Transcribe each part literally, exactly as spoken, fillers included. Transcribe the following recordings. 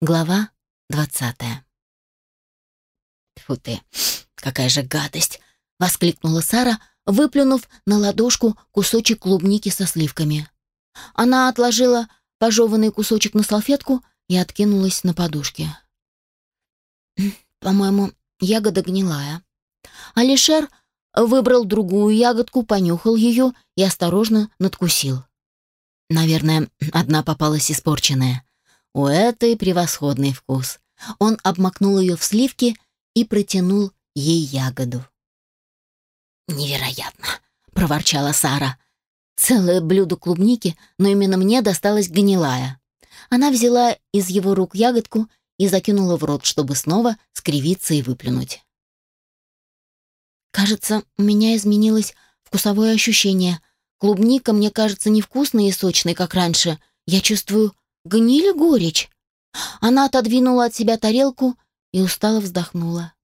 Глава двадцатая. «Тьфу ты, какая же гадость!» — воскликнула Сара, выплюнув на ладошку кусочек клубники со сливками. Она отложила пожеванный кусочек на салфетку и откинулась на подушке. «По-моему, ягода гнилая». Алишер выбрал другую ягодку, понюхал ее и осторожно надкусил. Наверное, одна попалась испорченная. У этой превосходный вкус. Он обмакнул ее в сливки и протянул ей ягоду. «Невероятно!» — проворчала Сара. «Целое блюдо клубники, но именно мне досталась гнилая». Она взяла из его рук ягодку и закинула в рот, чтобы снова скривиться и выплюнуть. «Кажется, у меня изменилось вкусовое ощущение. Клубника мне кажется невкусной и сочной, как раньше. Я чувствую гниль и горечь». Она отодвинула от себя тарелку и устало вздохнула.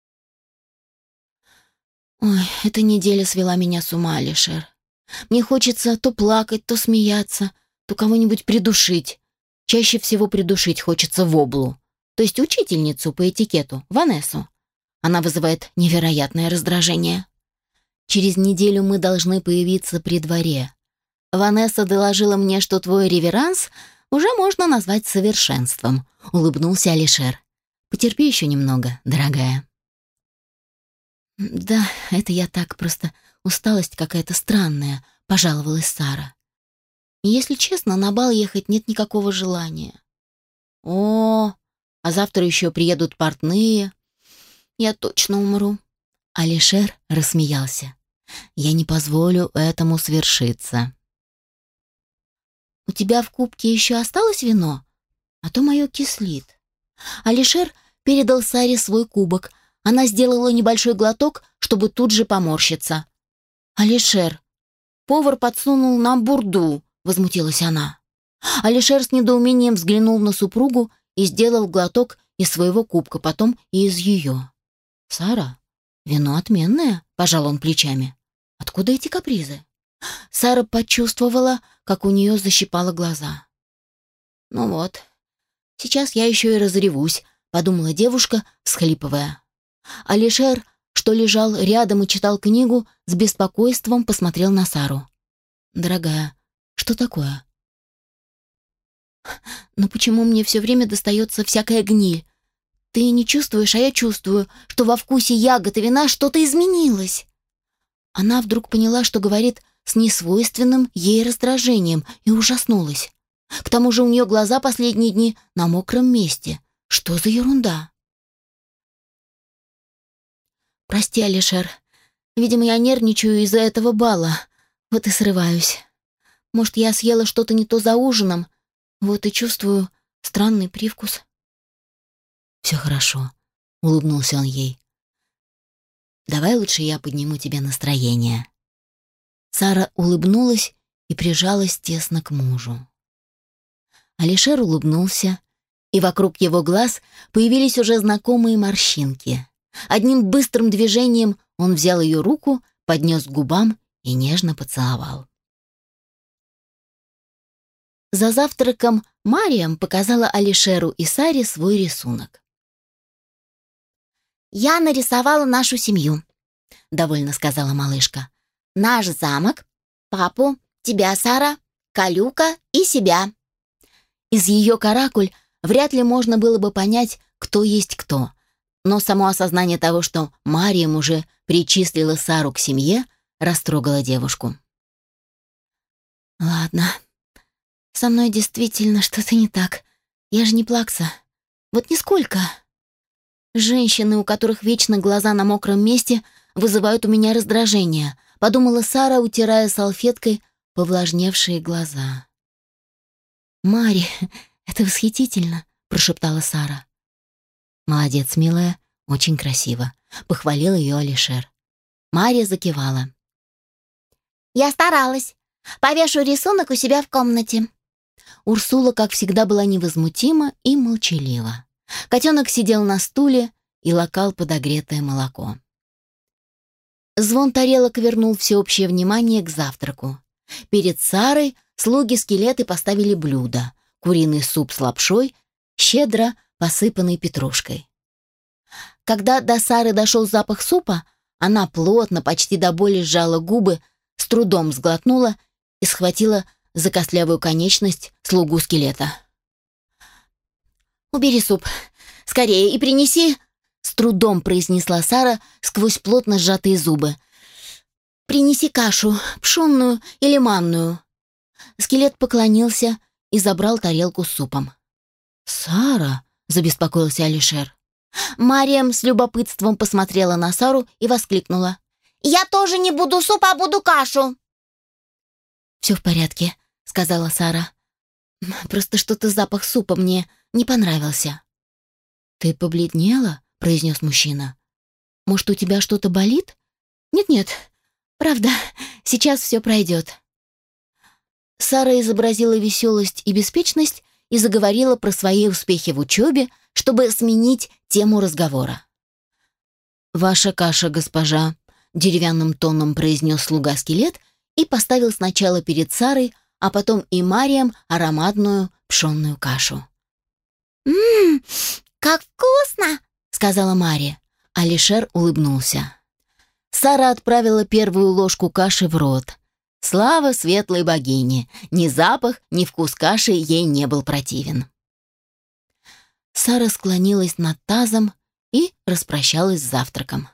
«Ой, эта неделя свела меня с ума, Алишер. Мне хочется то плакать, то смеяться, то кого-нибудь придушить. Чаще всего придушить хочется воблу, то есть учительницу по этикету, Ванессу. Она вызывает невероятное раздражение. Через неделю мы должны появиться при дворе. Ванесса доложила мне, что твой реверанс уже можно назвать совершенством», — улыбнулся Алишер. «Потерпи еще немного, дорогая». «Да, это я так, просто усталость какая-то странная», — пожаловалась Сара. «И если честно, на бал ехать нет никакого желания». «О, а завтра еще приедут портные. Я точно умру». Алишер рассмеялся. «Я не позволю этому свершиться». «У тебя в кубке еще осталось вино? А то мое кислит». Алишер передал Саре свой кубок. Она сделала небольшой глоток, чтобы тут же поморщиться. «Алишер, повар подсунул нам бурду», — возмутилась она. Алишер с недоумением взглянул на супругу и сделал глоток из своего кубка, потом и из ее. «Сара, вино отменное», — пожал он плечами. «Откуда эти капризы?» Сара почувствовала, как у нее защипало глаза. «Ну вот, сейчас я еще и разревусь», — подумала девушка, всхлипывая. Алишер, что лежал рядом и читал книгу, с беспокойством посмотрел на Сару. «Дорогая, что такое?» «Но почему мне все время достается всякая гниль? Ты не чувствуешь, а я чувствую, что во вкусе ягод и вина что-то изменилось». Она вдруг поняла, что говорит с несвойственным ей раздражением, и ужаснулась. К тому же у нее глаза последние дни на мокром месте. Что за ерунда? «Прости, Алишер. Видимо, я нервничаю из-за этого бала. Вот и срываюсь. Может, я съела что-то не то за ужином. Вот и чувствую странный привкус». «Все хорошо», — улыбнулся он ей. «Давай лучше я подниму тебе настроение». Сара улыбнулась и прижалась тесно к мужу. Алишер улыбнулся, и вокруг его глаз появились уже знакомые морщинки. Одним быстрым движением он взял ее руку, поднес к губам и нежно поцеловал. За завтраком Мариам показала Алишеру и Саре свой рисунок. «Я нарисовала нашу семью», — довольно сказала малышка. «Наш замок, папу, тебя, Сара, Калюка и себя». Из ее каракуль вряд ли можно было бы понять, кто есть кто, но само осознание того, что Мариам уже причислила Сару к семье, растрогало девушку. «Ладно, со мной действительно что-то не так. Я же не плакса. Вот нисколько. Женщины, у которых вечно глаза на мокром месте, вызывают у меня раздражение», — подумала Сара, утирая салфеткой повлажневшие глаза. «Мари, это восхитительно», — прошептала Сара. «Молодец, милая, очень красиво», — похвалил ее Алишер. Мария закивала. «Я старалась. Повешу рисунок у себя в комнате». Урсула, как всегда, была невозмутима и молчалива. Котенок сидел на стуле и лакал подогретое молоко. Звон тарелок вернул всеобщее внимание к завтраку. Перед Сарой слуги-скелеты поставили блюда: куриный суп с лапшой, щедро посыпанный петрушкой. Когда до Сары дошел запах супа, она плотно, почти до боли сжала губы, с трудом сглотнула и схватила за костлявую конечность слугу скелета. «Убери суп, скорее, и принеси!» С трудом произнесла Сара сквозь плотно сжатые зубы. «Принеси кашу, пшенную или манную». Скелет поклонился и забрал тарелку с супом. «Сара?» — забеспокоился Алишер. Мариам с любопытством посмотрела на Сару и воскликнула. «Я тоже не буду суп, а буду кашу!» «Все в порядке», — сказала Сара. «Просто что-то запах супа мне не понравился». «Ты побледнела?» — произнес мужчина. «Может, у тебя что-то болит?» «Нет-нет, правда, сейчас все пройдет». Сара изобразила веселость и беспечность и заговорила про свои успехи в учебе, чтобы сменить тему разговора. «Ваша каша, госпожа», — деревянным тоном произнес слуга-скелет и поставил сначала перед Сарой, а потом и Мариям ароматную пшенную кашу. «Ммм, как вкусно!» — сказала Мария. Алишер улыбнулся. Сара отправила первую ложку каши в рот. Слава светлой богине! Ни запах, ни вкус каши ей не был противен. Сара склонилась над тазом и распрощалась с завтраком.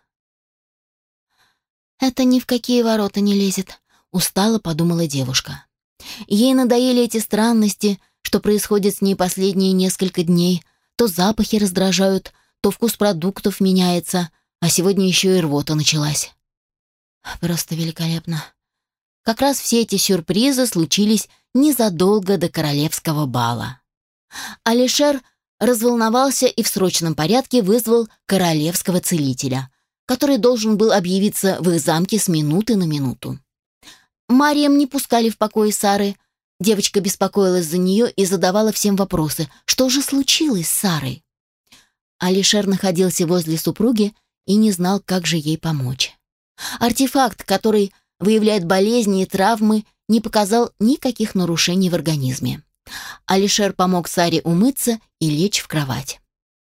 «Это ни в какие ворота не лезет», — устало подумала девушка. Ей надоели эти странности, что происходит с ней последние несколько дней. То запахи раздражают, то вкус продуктов меняется, а сегодня еще и рвота началась. Просто великолепно. Как раз все эти сюрпризы случились незадолго до королевского бала. Алишер разволновался и в срочном порядке вызвал королевского целителя, который должен был объявиться в их замке с минуты на минуту. Мариам не пускали в покое Сары. Девочка беспокоилась за нее и задавала всем вопросы, что же случилось с Сарой. Алишер находился возле супруги и не знал, как же ей помочь. Артефакт, который выявляет болезни и травмы, не показал никаких нарушений в организме. Алишер помог Саре умыться и лечь в кровать.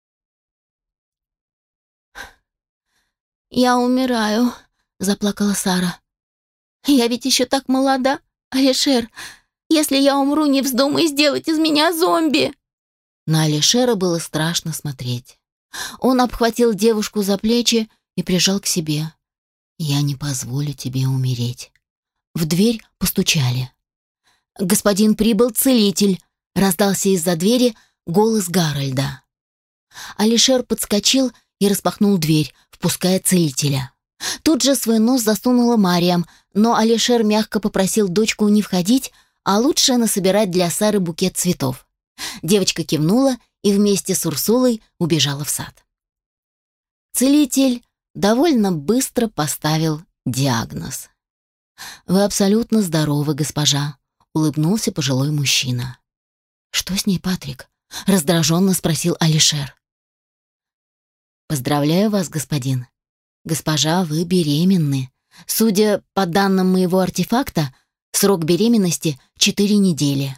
«Я умираю», — заплакала Сара. «Я ведь еще так молода, Алишер. Если я умру, не вздумай сделать из меня зомби». На Алишера было страшно смотреть. Он обхватил девушку за плечи и прижал к себе. «Я не позволю тебе умереть». В дверь постучали. «Господин прибыл целитель», — раздался из-за двери голос Гарольда. Алишер подскочил и распахнул дверь, впуская целителя. Тут же свой нос засунула Мариам, но Алишер мягко попросил дочку не входить, а лучше насобирать для Сары букет цветов. Девочка кивнула и вместе с Урсулой убежала в сад. Целитель довольно быстро поставил диагноз. «Вы абсолютно здоровы, госпожа», — улыбнулся пожилой мужчина. «Что с ней, Патрик?» — раздраженно спросил Алишер. «Поздравляю вас, господин. Госпожа, вы беременны. Судя по данным моего артефакта, срок беременности — четыре недели».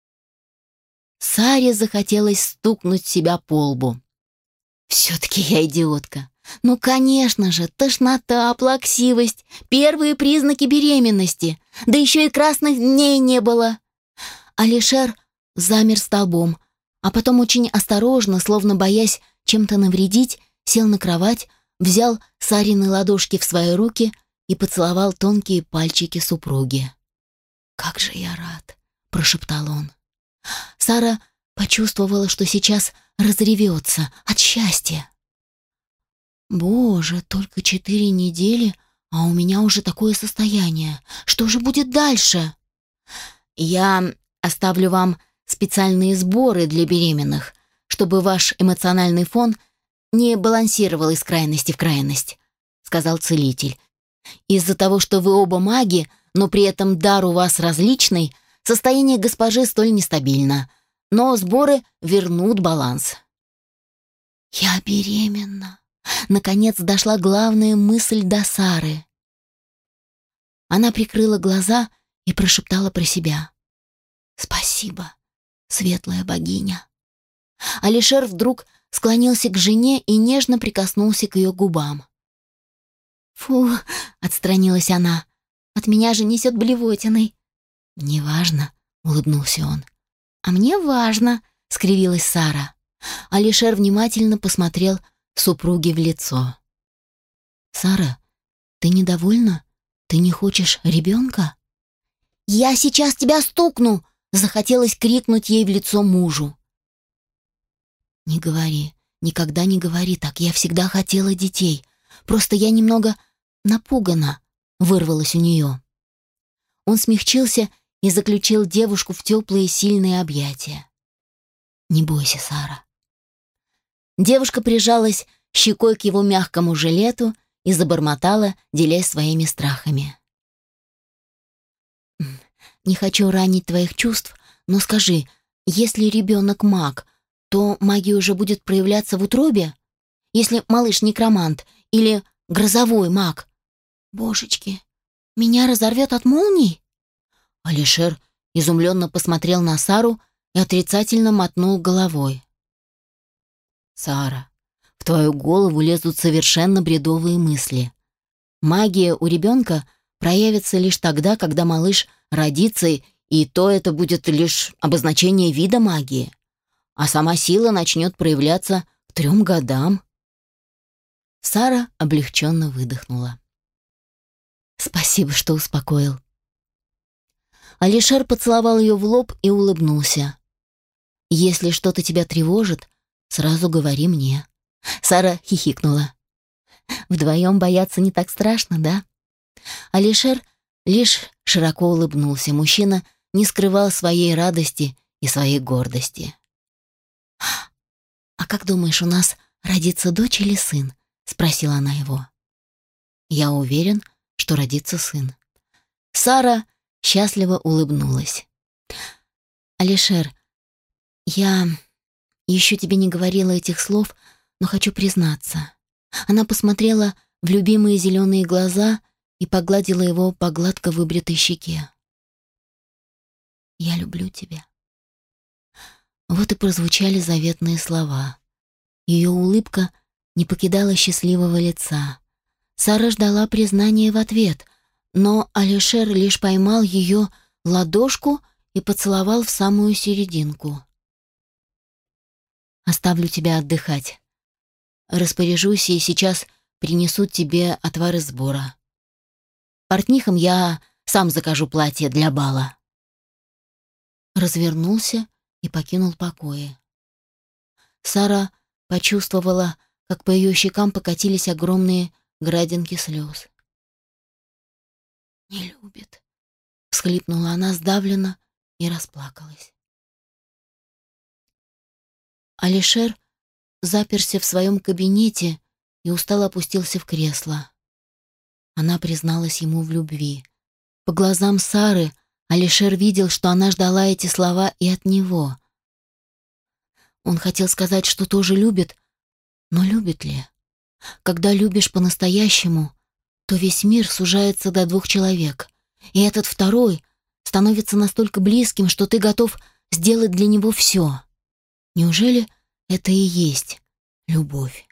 Саре захотелось стукнуть себя по лбу. «Все-таки я идиотка. Ну, конечно же, тошнота, плаксивость, первые признаки беременности, да еще и красных дней не было». Алишер замер столбом, а потом очень осторожно, словно боясь чем-то навредить, сел на кровать, взял Сарины ладошки в свои руки и поцеловал тонкие пальчики супруги. «Как же я рад!» — прошептал он. Сара почувствовала, что сейчас разревется от счастья. «Боже, только четыре недели, а у меня уже такое состояние. Что же будет дальше?» «Я оставлю вам специальные сборы для беременных, чтобы ваш эмоциональный фон не балансировал из крайности в крайность», — сказал целитель. «Из-за того, что вы оба маги, но при этом дар у вас различный, состояние госпожи столь нестабильно, но сборы вернут баланс». «Я беременна». Наконец дошла главная мысль до Сары. Она прикрыла глаза и прошептала про себя: «Спасибо, светлая богиня». Алишер вдруг склонился к жене и нежно прикоснулся к ее губам. «Фу!» — отстранилась она. «От меня же несет блевотиной». «Неважно», — улыбнулся он. «А мне важно», — скривилась Сара. Алишер внимательно посмотрел супруге в лицо. «Сара, ты недовольна? Ты не хочешь ребенка?» «Я сейчас тебя стукну!» — захотелось крикнуть ей в лицо мужу. «Не говори, никогда не говори так. Я всегда хотела детей. Просто я немного напугана», — вырвалось у нее. Он смягчился и заключил девушку в теплые сильные объятия. «Не бойся, Сара». Девушка прижалась щекой к его мягкому жилету и забормотала, делясь своими страхами. «Не хочу ранить твоих чувств, но скажи, если ребенок маг, то магия уже будет проявляться в утробе? Если малыш некромант или грозовой маг? Божечки, меня разорвет от молний?» Алишер изумленно посмотрел на Сару и отрицательно мотнул головой. «Сара, в твою голову лезут совершенно бредовые мысли. Магия у ребенка проявится лишь тогда, когда малыш родится, и то это будет лишь обозначение вида магии, а сама сила начнет проявляться к трем годам». Сара облегченно выдохнула. «Спасибо, что успокоил». Алишер поцеловал ее в лоб и улыбнулся. «Если что-то тебя тревожит, сразу говори мне». Сара хихикнула. «Вдвоем бояться не так страшно, да?» Алишер лишь широко улыбнулся. Мужчина не скрывал своей радости и своей гордости. «А как думаешь, у нас родится дочь или сын?» — спросила она его. «Я уверен, что родится сын». Сара счастливо улыбнулась. «Алишер, я еще тебе не говорила этих слов, но хочу признаться». Она посмотрела в любимые зеленые глаза и погладила его по гладко выбритой щеке. «Я люблю тебя». Вот и прозвучали заветные слова. Ее улыбка не покидала счастливого лица. Сара ждала признания в ответ, но Алишер лишь поймал ее ладошку и поцеловал в самую серединку. «Оставлю тебя отдыхать. Распоряжусь, и сейчас принесут тебе отвар из сбора. Портнихам я сам закажу платье для бала». Развернулся и покинул покои. Сара почувствовала, как по ее щекам покатились огромные градинки слез. «Не любит», — всхлипнула она сдавленно и расплакалась. Алишер заперся в своем кабинете и устало опустился в кресло. Она призналась ему в любви. По глазам Сары Алишер видел, что она ждала эти слова и от него. Он хотел сказать, что тоже любит, но любит ли? Когда любишь по-настоящему, то весь мир сужается до двух человек, и этот второй становится настолько близким, что ты готов сделать для него все. Неужели это и есть любовь?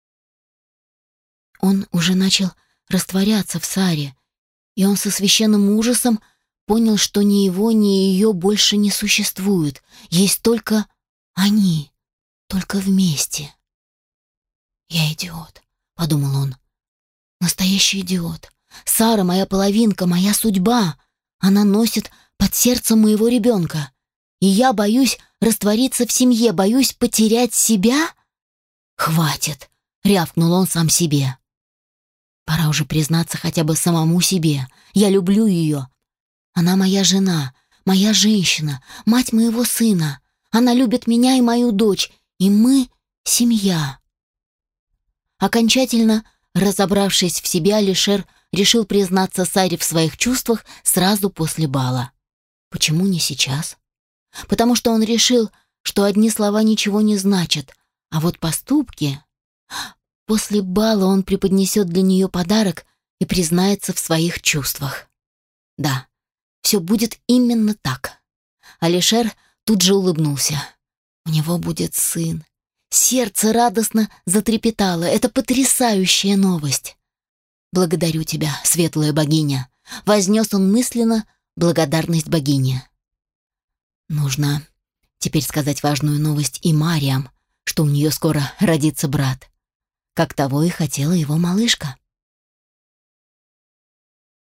Он уже начал растворяться в Саре, и он со священным ужасом понял, что ни его, ни ее больше не существует. Есть только они, только вместе. «Я идиот», — подумал он. «Настоящий идиот. Сара — моя половинка, моя судьба. Она носит под сердцем моего ребенка. И я боюсь раствориться в семье, боюсь потерять себя?» «Хватит», — рявкнул он сам себе. «Пора уже признаться хотя бы самому себе. Я люблю ее. Она моя жена, моя женщина, мать моего сына. Она любит меня и мою дочь, и мы — семья». Окончательно разобравшись в себе, Алишер решил признаться Саре в своих чувствах сразу после бала. Почему не сейчас? Потому что он решил, что одни слова ничего не значат, а вот поступки... После бала он преподнесет для нее подарок и признается в своих чувствах. Да, все будет именно так. Алишер тут же улыбнулся. У него будет сын. Сердце радостно затрепетало. Это потрясающая новость. «Благодарю тебя, светлая богиня», — вознес он мысленно благодарность богине. Нужно теперь сказать важную новость и Мариам, что у нее скоро родится брат, как того и хотела его малышка.